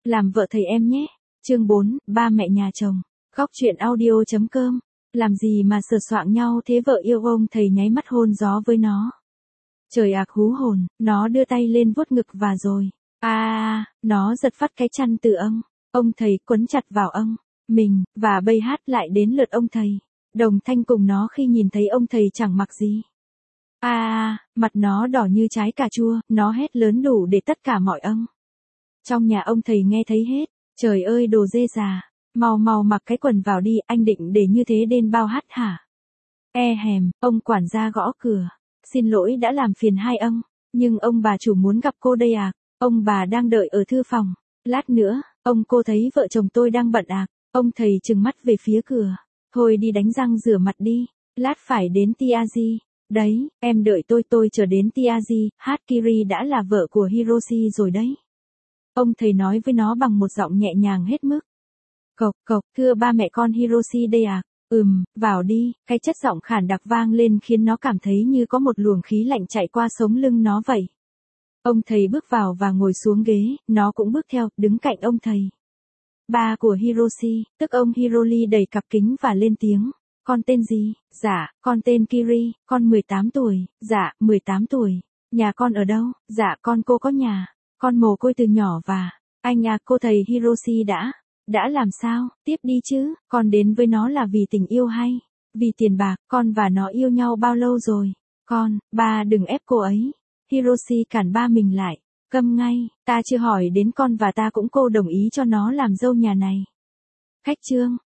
làm vợ thầy em nhé. Chương 4, ba mẹ nhà chồng. Góc truyện audio.com. Làm gì mà sờ soạng nhau thế, vợ yêu ông thầy nháy mắt hôn gió với nó. Trời ạc hú hồn, nó đưa tay lên vuốt ngực và rồi. Nó giật phát cái chăn từ ông thầy quấn chặt vào mình, và bây hát lại đến lượt ông thầy. Đồng thanh cùng nó khi nhìn thấy ông thầy chẳng mặc gì. Mặt nó đỏ như trái cà chua, nó hét lớn đủ để tất cả mọi trong nhà ông thầy nghe thấy hết. Trời ơi đồ dê già, mau mặc cái quần vào đi, anh định để như thế đến bao hát hả? Ông quản gia gõ cửa. Xin lỗi đã làm phiền hai nhưng ông bà chủ muốn gặp cô đây ạ. Ông bà đang đợi ở thư phòng. Lát nữa, cô thấy vợ chồng tôi đang bận ạ. Ông thầy trừng mắt về phía cửa. Thôi đi đánh răng rửa mặt đi, lát phải đến Tiaji. Đấy, em đợi tôi chờ đến Tiaji. Kiri đã là vợ của Hiroshi rồi đấy. Ông thầy nói với nó bằng một giọng nhẹ nhàng hết mức. Cộc, thưa ba mẹ con Hiroshi đây ạ. Vào đi, cái chất giọng khản đặc vang lên khiến nó cảm thấy như có một luồng khí lạnh chạy qua sống lưng nó vậy. Ông thầy bước vào và ngồi xuống ghế, nó cũng bước theo, đứng cạnh ông thầy. Ba của Hiroshi, tức ông Hiroshi đẩy cặp kính và lên tiếng. Con tên gì? Dạ, con tên Kiri, con 18 tuổi, dạ, 18 tuổi. Nhà con ở đâu? Dạ, cô có nhà. Con mồ côi từ nhỏ và, cô thầy Hiroshi đã làm sao? Tiếp đi chứ, con đến với nó là vì tình yêu hay? Vì tiền bạc, con và nó yêu nhau bao lâu rồi? Ba đừng ép cô ấy. Hiroshi cản ba mình lại. Câm ngay, ta chưa hỏi đến con và ta cũng cô đồng ý cho nó làm dâu nhà này. Khách trương,